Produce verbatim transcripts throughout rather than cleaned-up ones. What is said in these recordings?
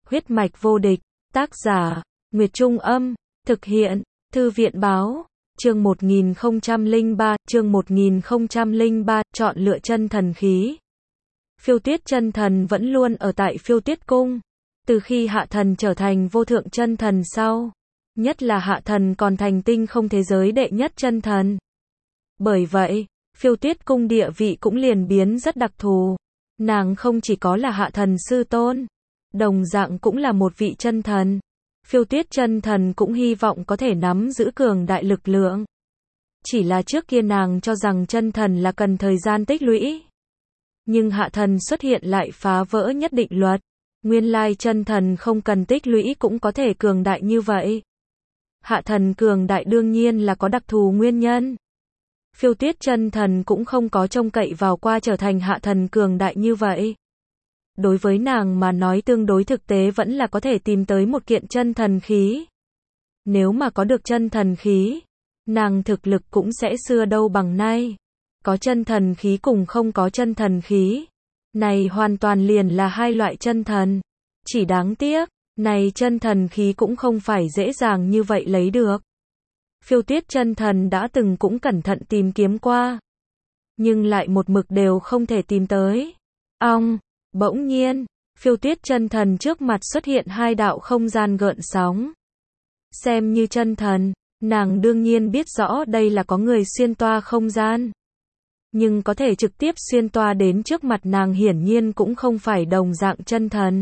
Huyết mạch vô địch, tác giả, Nguyệt Trung Âm, thực hiện, Thư viện Báo, chương một nghìn không trăm lẻ ba, chương một nghìn không trăm lẻ ba, chọn lựa chân thần khí. Phiêu Tuyết chân thần vẫn luôn ở tại Phiêu Tuyết cung, từ khi hạ thần trở thành vô thượng chân thần sau, nhất là hạ thần còn thành tinh không thế giới đệ nhất chân thần. Bởi vậy, Phiêu Tuyết cung địa vị cũng liền biến rất đặc thù. Nàng không chỉ có là hạ thần sư tôn, đồng dạng cũng là một vị chân thần. Phiêu Tuyết chân thần cũng hy vọng có thể nắm giữ cường đại lực lượng. Chỉ là trước kia nàng cho rằng chân thần là cần thời gian tích lũy. Nhưng hạ thần xuất hiện lại phá vỡ nhất định luật. Nguyên lai chân thần không cần tích lũy cũng có thể cường đại như vậy. Hạ thần cường đại đương nhiên là có đặc thù nguyên nhân. Phiêu Tuyết chân thần cũng không có trông cậy vào qua trở thành hạ thần cường đại như vậy. Đối với nàng mà nói tương đối thực tế vẫn là có thể tìm tới một kiện chân thần khí. Nếu mà có được chân thần khí, nàng thực lực cũng sẽ xưa đâu bằng nay. Có chân thần khí cùng không có chân thần khí, này hoàn toàn liền là hai loại chân thần. Chỉ đáng tiếc, này chân thần khí cũng không phải dễ dàng như vậy lấy được. Phiêu Tuyết chân thần đã từng cũng cẩn thận tìm kiếm qua, nhưng lại một mực đều không thể tìm tới. Ong, bỗng nhiên, Phiêu Tuyết chân thần trước mặt xuất hiện hai đạo không gian gợn sóng. Xem như chân thần, nàng đương nhiên biết rõ đây là có người xuyên toa không gian. Nhưng có thể trực tiếp xuyên toa đến trước mặt nàng hiển nhiên cũng không phải đồng dạng chân thần.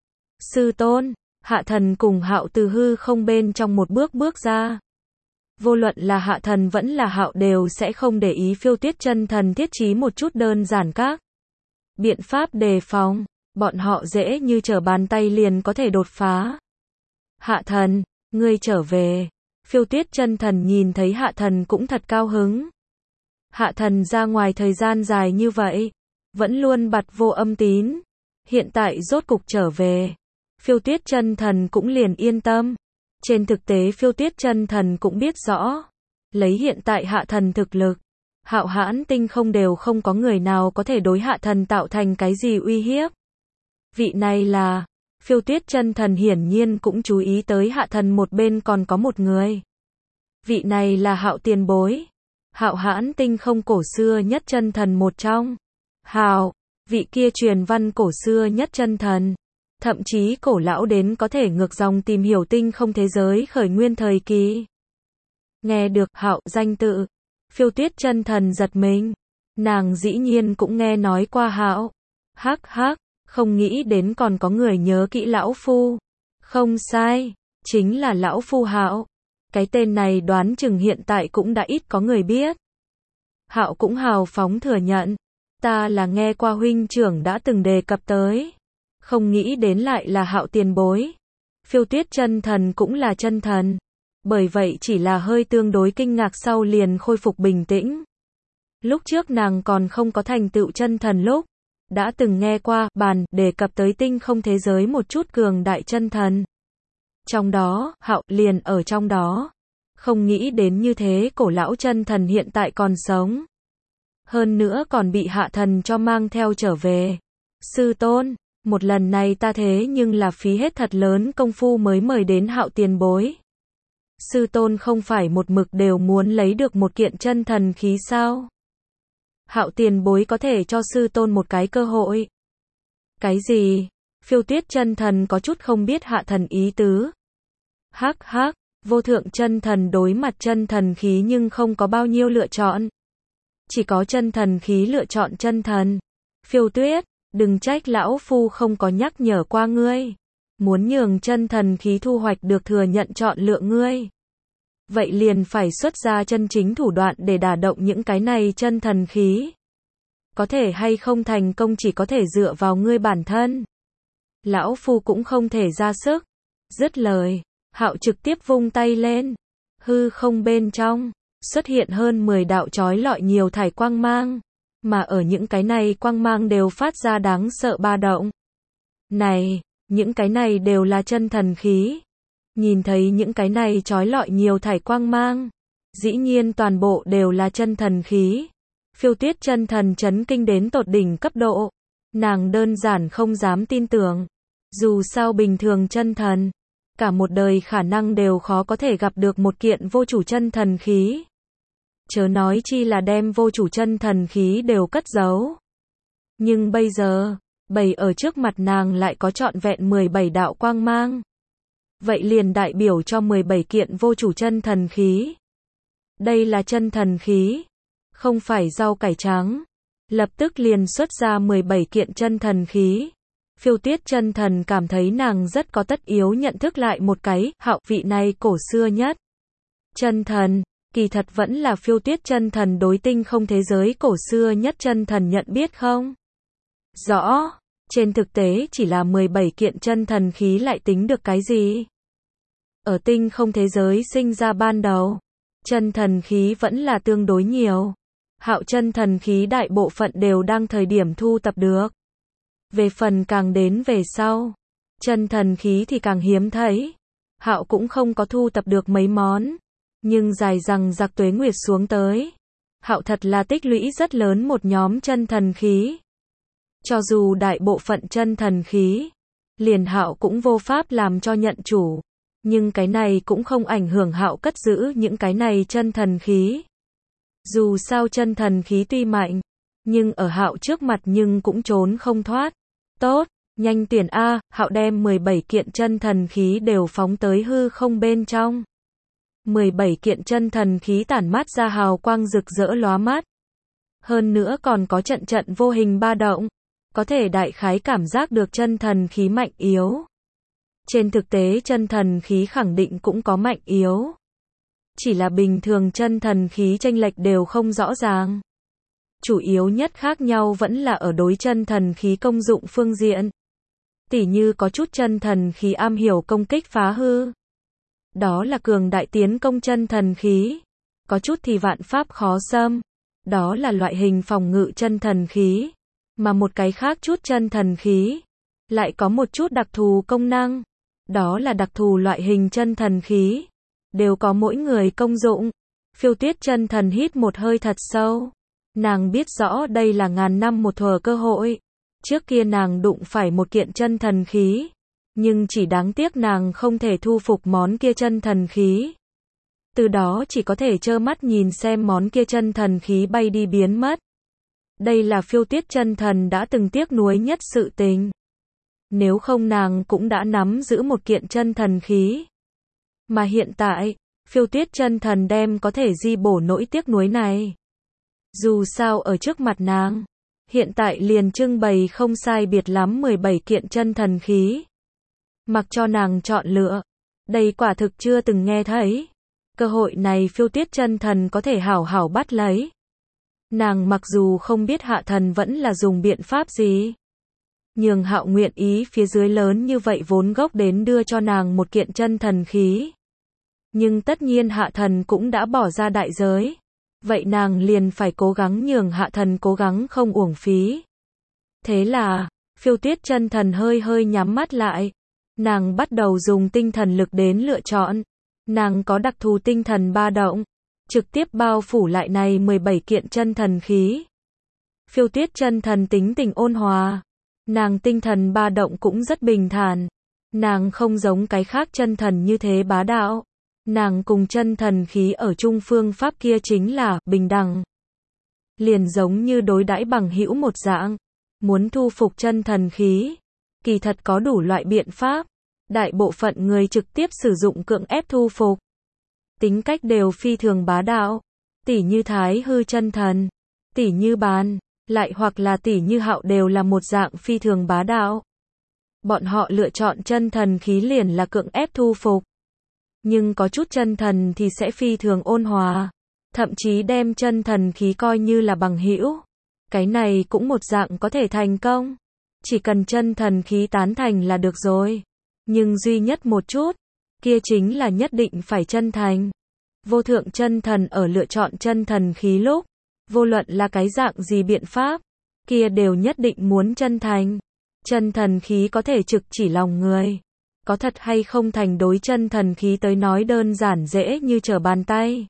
Sư tôn, hạ thần cùng Hạo từ hư không bên trong một bước bước ra. Vô luận là hạ thần vẫn là Hạo đều sẽ không để ý Phiêu Tuyết chân thần thiết trí một chút đơn giản các biện pháp đề phòng, bọn họ dễ như trở bàn tay liền có thể đột phá. Hạ thần, ngươi trở về. Phiêu Tuyết chân thần nhìn thấy hạ thần cũng thật cao hứng. Hạ thần ra ngoài thời gian dài như vậy, vẫn luôn bặt vô âm tín, hiện tại rốt cục trở về. Phiêu Tuyết chân thần cũng liền yên tâm. Trên thực tế Phiêu Tuyết chân thần cũng biết rõ, lấy hiện tại hạ thần thực lực, Hạo Hãn tinh không đều không có người nào có thể đối hạ thần tạo thành cái gì uy hiếp. Vị này là, Phiêu Tuyết chân thần hiển nhiên cũng chú ý tới hạ thần một bên còn có một người. Vị này là Hạo tiền bối, Hạo Hãn tinh không cổ xưa nhất chân thần một trong. Hạo, vị kia truyền văn cổ xưa nhất chân thần, thậm chí cổ lão đến có thể ngược dòng tìm hiểu tinh không thế giới khởi nguyên thời kỳ. Nghe được Hạo danh tự, Phiêu Tuyết chân thần giật mình. Nàng dĩ nhiên cũng nghe nói qua Hạo. Hắc hắc, không nghĩ đến còn có người nhớ kỹ lão phu. Không sai, chính là lão phu Hạo. Cái tên này đoán chừng hiện tại cũng đã ít có người biết. Hạo cũng hào phóng thừa nhận, ta là nghe qua huynh trưởng đã từng đề cập tới. Không nghĩ đến lại là Hạo tiền bối. Phiêu Tuyết chân thần cũng là chân thần, bởi vậy chỉ là hơi tương đối kinh ngạc sau liền khôi phục bình tĩnh. Lúc trước nàng còn không có thành tựu chân thần lúc, đã từng nghe qua bàn đề cập tới tinh không thế giới một chút cường đại chân thần. Trong đó, Hạo liền ở trong đó. Không nghĩ đến như thế cổ lão chân thần hiện tại còn sống. Hơn nữa còn bị hạ thần cho mang theo trở về. Sư tôn, một lần này ta thế nhưng là phí hết thật lớn công phu mới mời đến Hạo tiền bối. Sư tôn không phải một mực đều muốn lấy được một kiện chân thần khí sao? Hạo tiền bối có thể cho sư tôn một cái cơ hội. Cái gì? Phiêu Tuyết chân thần có chút không biết hạ thần ý tứ. Hắc hắc, vô thượng chân thần đối mặt chân thần khí nhưng không có bao nhiêu lựa chọn. Chỉ có chân thần khí lựa chọn chân thần. Phiêu Tuyết, đừng trách lão phu không có nhắc nhở qua ngươi. Muốn nhường chân thần khí thu hoạch được thừa nhận chọn lựa ngươi. Vậy liền phải xuất ra chân chính thủ đoạn để đả động những cái này chân thần khí. Có thể hay không thành công chỉ có thể dựa vào ngươi bản thân. Lão phu cũng không thể ra sức. Dứt lời, Hạo trực tiếp vung tay lên. Hư không bên trong, xuất hiện hơn mười đạo chói lọi nhiều thải quang mang. Mà ở những cái này quang mang đều phát ra đáng sợ ba động. Này, những cái này đều là chân thần khí. Nhìn thấy những cái này chói lọi nhiều thải quang mang, dĩ nhiên toàn bộ đều là chân thần khí. Phiêu Tuyết chân thần chấn kinh đến tột đỉnh cấp độ. Nàng đơn giản không dám tin tưởng. Dù sao bình thường chân thần, cả một đời khả năng đều khó có thể gặp được một kiện vô chủ chân thần khí. Chớ nói chi là đem vô chủ chân thần khí đều cất giấu. Nhưng bây giờ, bày ở trước mặt nàng lại có trọn vẹn mười bảy đạo quang mang. Vậy liền đại biểu cho mười bảy kiện vô chủ chân thần khí. Đây là chân thần khí, không phải rau cải trắng. Lập tức liền xuất ra mười bảy kiện chân thần khí. Phiêu Tuyết chân thần cảm thấy nàng rất có tất yếu nhận thức lại một cái, Hạo vị này cổ xưa nhất chân thần, kỳ thật vẫn là Phiêu Tuyết chân thần đối tinh không thế giới cổ xưa nhất chân thần nhận biết không? Rõ, trên thực tế chỉ là mười bảy kiện chân thần khí lại tính được cái gì? Ở tinh không thế giới sinh ra ban đầu, chân thần khí vẫn là tương đối nhiều. Hạo chân thần khí đại bộ phận đều đang thời điểm thu tập được. Về phần càng đến về sau, chân thần khí thì càng hiếm thấy. Hạo cũng không có thu tập được mấy món, nhưng dài rằng giặc tuế nguyệt xuống tới, Hạo thật là tích lũy rất lớn một nhóm chân thần khí. Cho dù đại bộ phận chân thần khí, liền Hạo cũng vô pháp làm cho nhận chủ, nhưng cái này cũng không ảnh hưởng Hạo cất giữ những cái này chân thần khí. Dù sao chân thần khí tuy mạnh, nhưng ở Hạo trước mặt nhưng cũng trốn không thoát. Tốt, nhanh tuyển a, Hạo đem mười bảy kiện chân thần khí đều phóng tới hư không bên trong. mười bảy kiện chân thần khí tản mát ra hào quang rực rỡ lóa mắt. Hơn nữa còn có trận trận vô hình ba động, có thể đại khái cảm giác được chân thần khí mạnh yếu. Trên thực tế chân thần khí khẳng định cũng có mạnh yếu. Chỉ là bình thường chân thần khí chênh lệch đều không rõ ràng. Chủ yếu nhất khác nhau vẫn là ở đối chân thần khí công dụng phương diện. Tỉ như có chút chân thần khí am hiểu công kích phá hư. Đó là cường đại tiến công chân thần khí. Có chút thì vạn pháp khó xâm. Đó là loại hình phòng ngự chân thần khí. Mà một cái khác chút chân thần khí lại có một chút đặc thù công năng. Đó là đặc thù loại hình chân thần khí. Đều có mỗi người công dụng. Phiêu Tuyết chân thần hít một hơi thật sâu. Nàng biết rõ đây là ngàn năm một thuở cơ hội. Trước kia nàng đụng phải một kiện chân thần khí. Nhưng chỉ đáng tiếc nàng không thể thu phục món kia chân thần khí. Từ đó chỉ có thể trơ mắt nhìn xem món kia chân thần khí bay đi biến mất. Đây là Phiêu Tuyết chân thần đã từng tiếc nuối nhất sự tình. Nếu không nàng cũng đã nắm giữ một kiện chân thần khí. Mà hiện tại, Phiêu Tuyết chân thần đem có thể di bổ nỗi tiếc nuối này. Dù sao ở trước mặt nàng, hiện tại liền trưng bày không sai biệt lắm mười bảy kiện chân thần khí. Mặc cho nàng chọn lựa, đây quả thực chưa từng nghe thấy. Cơ hội này Phiêu Tuyết chân thần có thể hảo hảo bắt lấy. Nàng mặc dù không biết Hạ Thần vẫn là dùng biện pháp gì, nhường Hạo nguyện ý phía dưới lớn như vậy vốn gốc đến đưa cho nàng một kiện chân thần khí. Nhưng tất nhiên Hạ Thần cũng đã bỏ ra đại giới. Vậy nàng liền phải cố gắng nhường Hạ Thần cố gắng không uổng phí. Thế là, Phiêu Tuyết chân thần hơi hơi nhắm mắt lại. Nàng bắt đầu dùng tinh thần lực đến lựa chọn. Nàng có đặc thù tinh thần ba động, trực tiếp bao phủ lại này mười bảy kiện chân thần khí. Phiêu Tuyết chân thần tính tình ôn hòa. Nàng tinh thần ba động cũng rất bình thản. Nàng không giống cái khác chân thần như thế bá đạo. Nàng cùng chân thần khí ở chung phương pháp kia chính là bình đẳng. Liền giống như đối đãi bằng hữu một dạng. Muốn thu phục chân thần khí, kỳ thật có đủ loại biện pháp. Đại bộ phận người trực tiếp sử dụng cưỡng ép thu phục. Tính cách đều phi thường bá đạo. Tỉ như Thái Hư chân thần, tỉ như Bàn, lại hoặc là tỉ như Hạo đều là một dạng phi thường bá đạo. Bọn họ lựa chọn chân thần khí liền là cưỡng ép thu phục. Nhưng có chút chân thần thì sẽ phi thường ôn hòa, thậm chí đem chân thần khí coi như là bằng hữu. Cái này cũng một dạng có thể thành công. Chỉ cần chân thần khí tán thành là được rồi. Nhưng duy nhất một chút, kia chính là nhất định phải chân thành. Vô thượng chân thần ở lựa chọn chân thần khí lúc, vô luận là cái dạng gì biện pháp, kia đều nhất định muốn chân thành. Chân thần khí có thể trực chỉ lòng người. Có thật hay không thành đối chân thần khí tới nói đơn giản dễ như trở bàn tay.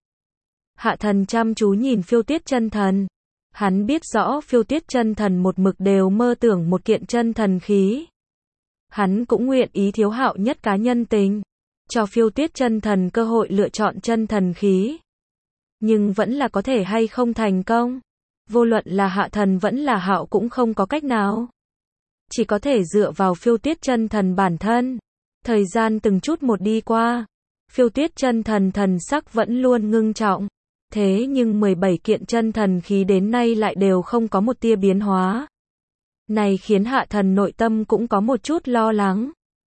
Hạ Thần chăm chú nhìn Phiêu Tuyết chân thần. Hắn biết rõ Phiêu Tuyết chân thần một mực đều mơ tưởng một kiện chân thần khí. Hắn cũng nguyện ý thiếu Hạo nhất cá nhân tình, cho Phiêu Tuyết chân thần cơ hội lựa chọn chân thần khí. Nhưng vẫn là có thể hay không thành công. Vô luận là Hạ Thần vẫn là Hạo cũng không có cách nào. Chỉ có thể dựa vào Phiêu Tuyết chân thần bản thân. Thời gian từng chút một đi qua. Phiêu Tuyết chân thần thần sắc vẫn luôn ngưng trọng. Thế nhưng mười bảy kiện chân thần khí đến nay lại đều không có một tia biến hóa. Này khiến Hạ Thần nội tâm cũng có một chút lo lắng.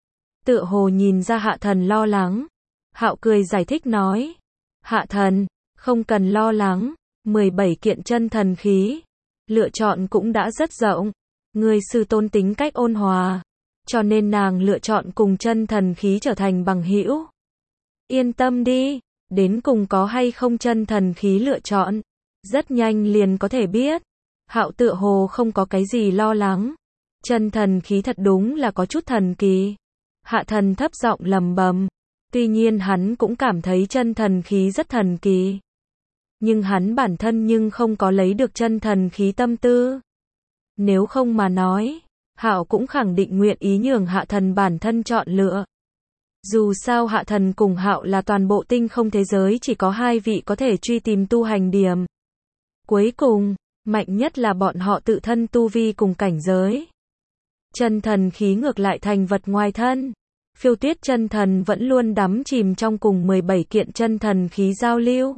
Tựa hồ nhìn ra Hạ Thần lo lắng. Hạo cười giải thích nói. Hạ Thần, không cần lo lắng. mười bảy kiện chân thần khí. Lựa chọn cũng đã rất rộng. Người sư tôn tính cách ôn hòa. Cho nên nàng lựa chọn cùng chân thần khí trở thành bằng hữu. Yên tâm đi. Đến cùng có hay không chân thần khí lựa chọn. Rất nhanh liền có thể biết. Hạo tựa hồ không có cái gì lo lắng. Chân thần khí thật đúng là có chút thần kỳ. Hạ Thần thấp giọng lầm bầm. Tuy nhiên hắn cũng cảm thấy chân thần khí rất thần kỳ. Nhưng hắn bản thân nhưng không có lấy được chân thần khí tâm tư. Nếu không mà nói, Hạo cũng khẳng định nguyện ý nhường Hạ Thần bản thân chọn lựa. Dù sao Hạ Thần cùng Hạo là toàn bộ tinh không thế giới chỉ có hai vị có thể truy tìm tu hành điểm. Cuối cùng, mạnh nhất là bọn họ tự thân tu vi cùng cảnh giới. Chân thần khí ngược lại thành vật ngoài thân. Phiêu Tuyết chân thần vẫn luôn đắm chìm trong cùng mười bảy kiện chân thần khí giao lưu.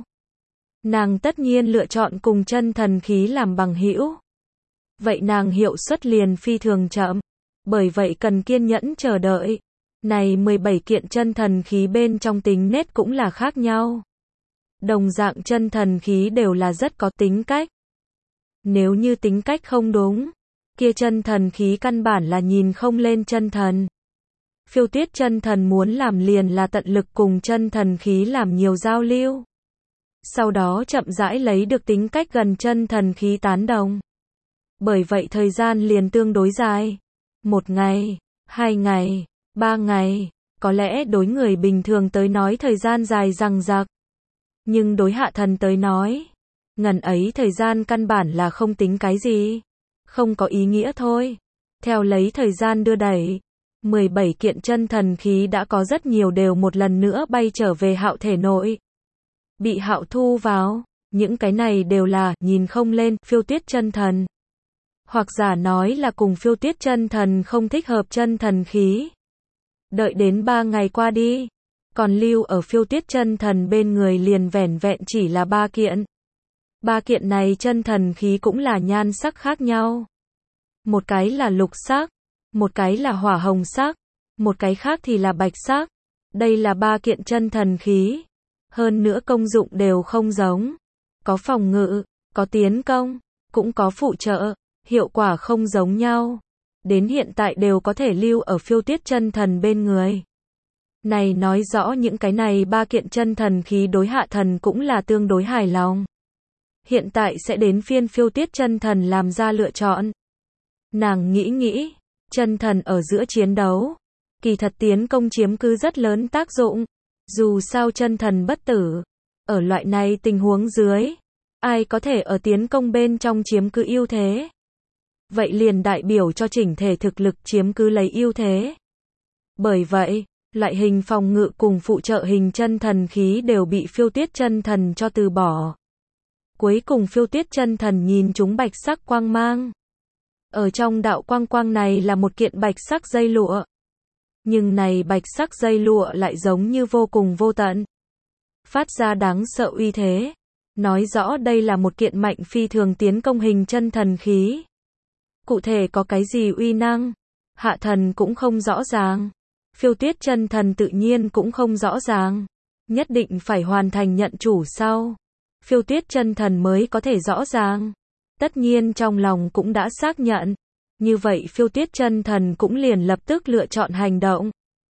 Nàng tất nhiên lựa chọn cùng chân thần khí làm bằng hữu. Vậy nàng hiệu suất liền phi thường chậm. Bởi vậy cần kiên nhẫn chờ đợi. Này mười bảy kiện chân thần khí bên trong tính nết cũng là khác nhau. Đồng dạng chân thần khí đều là rất có tính cách. Nếu như tính cách không đúng, kia chân thần khí căn bản là nhìn không lên chân thần. Phiêu Tuyết chân thần muốn làm liền là tận lực cùng chân thần khí làm nhiều giao lưu. Sau đó chậm rãi lấy được tính cách gần chân thần khí tán đồng. Bởi vậy thời gian liền tương đối dài. Một ngày, hai ngày, ba ngày, có lẽ đối người bình thường tới nói thời gian dài dằng dặc. Nhưng đối Hạ Thần tới nói, ngần ấy thời gian căn bản là không tính cái gì. Không có ý nghĩa thôi. Theo lấy thời gian đưa đẩy, mười bảy kiện chân thần khí đã có rất nhiều đều một lần nữa bay trở về Hạo thể nội. Bị Hạo thu vào, những cái này đều là nhìn không lên Phiêu Tuyết chân thần. Hoặc giả nói là cùng Phiêu Tuyết chân thần không thích hợp chân thần khí. Đợi đến ba ngày qua đi, còn lưu ở Phiêu Tuyết chân thần bên người liền vẻn vẹn chỉ là ba kiện. Ba kiện này chân thần khí cũng là nhan sắc khác nhau. Một cái là lục sắc, một cái là hỏa hồng sắc, một cái khác thì là bạch sắc. Đây là ba kiện chân thần khí. Hơn nữa công dụng đều không giống. Có phòng ngự, có tiến công, cũng có phụ trợ, hiệu quả không giống nhau. Đến hiện tại đều có thể lưu ở Phiêu Tuyết chân thần bên người. Này nói rõ những cái này ba kiện chân thần khí đối Hạ Thần cũng là tương đối hài lòng. Hiện tại sẽ đến phiên Phiêu Tuyết chân thần làm ra lựa chọn. Nàng nghĩ nghĩ, chân thần ở giữa chiến đấu, kỳ thật tiến công chiếm cứ rất lớn tác dụng. Dù sao chân thần bất tử, ở loại này tình huống dưới, ai có thể ở tiến công bên trong chiếm cứ ưu thế. Vậy liền đại biểu cho chỉnh thể thực lực chiếm cứ lấy ưu thế. Bởi vậy, loại hình phòng ngự cùng phụ trợ hình chân thần khí đều bị Phiêu Tuyết chân thần cho từ bỏ. Cuối cùng Phiêu Tuyết chân thần nhìn chúng bạch sắc quang mang. Ở trong đạo quang quang này là một kiện bạch sắc dây lụa. Nhưng này bạch sắc dây lụa lại giống như vô cùng vô tận. Phát ra đáng sợ uy thế. Nói rõ đây là một kiện mạnh phi thường tiến công hình chân thần khí. Cụ thể có cái gì uy năng? Hạ Thần cũng không rõ ràng. Phiêu Tuyết chân thần tự nhiên cũng không rõ ràng. Nhất định phải hoàn thành nhận chủ sau. Phiêu Tuyết chân thần mới có thể rõ ràng. Tất nhiên trong lòng cũng đã xác nhận. Như vậy Phiêu Tuyết chân thần cũng liền lập tức lựa chọn hành động.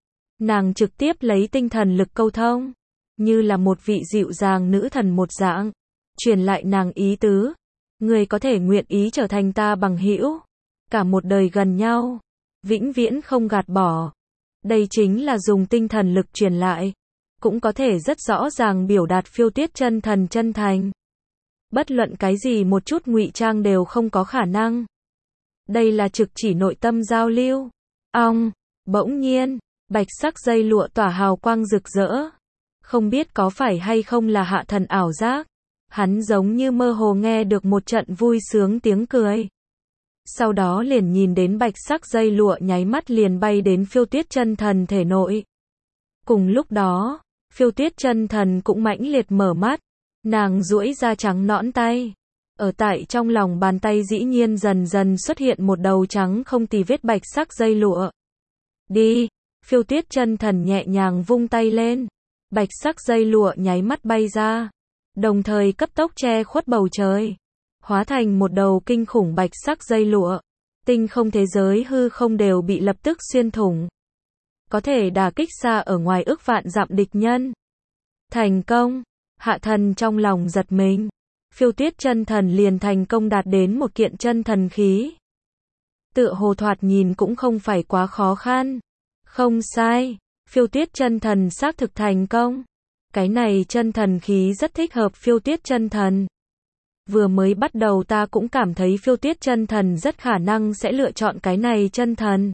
Nàng trực tiếp lấy tinh thần lực câu thông. Như là một vị dịu dàng nữ thần một dạng. Truyền lại nàng ý tứ. Người có thể nguyện ý trở thành ta bằng hữu. Cả một đời gần nhau. Vĩnh viễn không gạt bỏ. Đây chính là dùng tinh thần lực truyền lại. Cũng có thể rất rõ ràng biểu đạt Phiêu Tuyết chân thần chân thành. Bất luận cái gì một chút ngụy trang đều không có khả năng. Đây là trực chỉ nội tâm giao lưu. Ong, Bỗng nhiên, bạch sắc dây lụa tỏa hào quang rực rỡ. Không biết có phải hay không là Hạ Thần ảo giác. Hắn giống như mơ hồ nghe được một trận vui sướng tiếng cười. Sau đó liền nhìn đến bạch sắc dây lụa nháy mắt liền bay đến Phiêu Tuyết chân thần thể nội. Cùng lúc đó, Phiêu Tuyết chân thần cũng mãnh liệt mở mắt. Nàng duỗi ra trắng nõn tay. Ở tại trong lòng bàn tay dĩ nhiên dần dần xuất hiện một đầu trắng không tì vết bạch sắc dây lụa. Đi, Phiêu Tuyết chân thần nhẹ nhàng vung tay lên. Bạch sắc dây lụa nháy mắt bay ra. Đồng thời cấp tốc che khuất bầu trời. Hóa thành một đầu kinh khủng bạch sắc dây lụa. Tinh không thế giới hư không đều bị lập tức xuyên thủng. Có thể đả kích xa ở ngoài ước vạn dặm địch nhân. Thành công, Hạ Thần trong lòng giật mình. Phiêu Tuyết chân thần liền thành công đạt đến một kiện chân thần khí. Tựa hồ thoạt nhìn cũng không phải quá khó khăn. Không sai, Phiêu Tuyết chân thần xác thực thành công. Cái này chân thần khí rất thích hợp Phiêu Tuyết chân thần. Vừa mới bắt đầu ta cũng cảm thấy Phiêu Tuyết chân thần rất khả năng sẽ lựa chọn cái này chân thần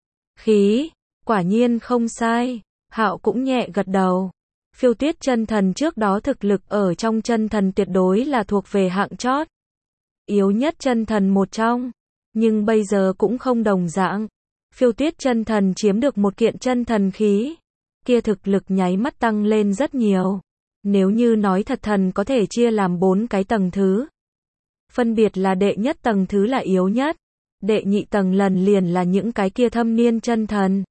khí. Quả nhiên không sai, Hạo cũng nhẹ gật đầu. Phiêu Tuyết chân thần trước đó thực lực ở trong chân thần tuyệt đối là thuộc về hạng chót. Yếu nhất chân thần một trong. Nhưng bây giờ cũng không đồng dạng. Phiêu Tuyết chân thần chiếm được một kiện chân thần khí. Kia thực lực nháy mắt tăng lên rất nhiều. Nếu như nói thật thần có thể chia làm bốn cái tầng thứ. Phân biệt là đệ nhất tầng thứ là yếu nhất. Đệ nhị tầng lần liền là những cái kia thâm niên chân thần.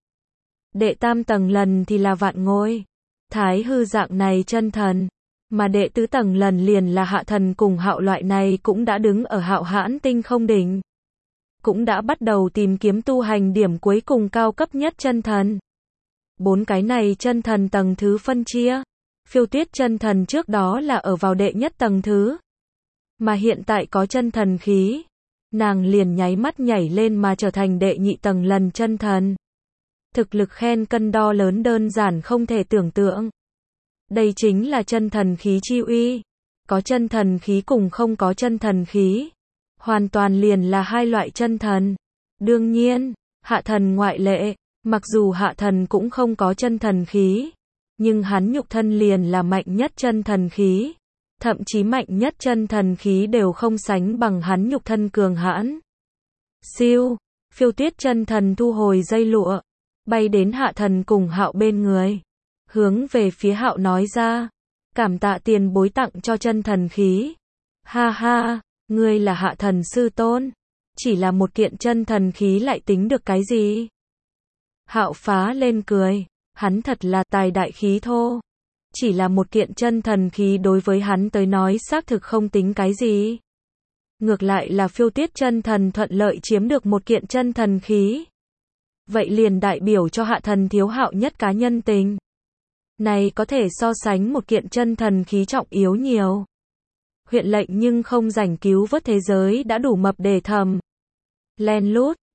Đệ tam tầng lần thì là vạn ngôi. Thái hư dạng này chân thần. Mà đệ tứ tầng lần liền là Hạ Thần cùng Hạo loại này cũng đã đứng ở Hạo Hãn tinh không đỉnh. Cũng đã bắt đầu tìm kiếm tu hành điểm cuối cùng cao cấp nhất chân thần. Bốn cái này chân thần tầng thứ phân chia. Phiêu Tuyết chân thần trước đó là ở vào đệ nhất tầng thứ. Mà hiện tại có chân thần khí. Nàng liền nháy mắt nhảy lên mà trở thành đệ nhị tầng lần chân thần. Thực lực khen cân đo lớn đơn giản không thể tưởng tượng. Đây chính là chân thần khí chi uy. Có chân thần khí cùng không có chân thần khí. Hoàn toàn liền là hai loại chân thần. Đương nhiên, Hạ Thần ngoại lệ. Mặc dù Hạ Thần cũng không có chân thần khí. Nhưng hắn nhục thân liền là mạnh nhất chân thần khí. Thậm chí mạnh nhất chân thần khí đều không sánh bằng hắn nhục thân cường hãn. Siêu, Phiêu Tuyết chân thần thu hồi dây lụa. Bay đến Hạ Thần cùng Hạo bên người. Hướng về phía Hạo nói ra. Cảm tạ tiền bối tặng cho chân thần khí. Ha ha, ngươi là Hạ Thần sư tôn. Chỉ là một kiện chân thần khí lại tính được cái gì? Hạo phá lên cười. Hắn thật là tài đại khí thô. Chỉ là một kiện chân thần khí đối với hắn tới nói xác thực không tính cái gì. Ngược lại là Phiêu Tuyết chân thần thuận lợi chiếm được một kiện chân thần khí. Vậy liền đại biểu cho Hạ Thần thiếu Hạo nhất cá nhân tình. Này có thể so sánh một kiện chân thần khí trọng yếu nhiều. Huyện lệnh nhưng không rảnh cứu vớt thế giới đã đủ mập để thầm. Len lút.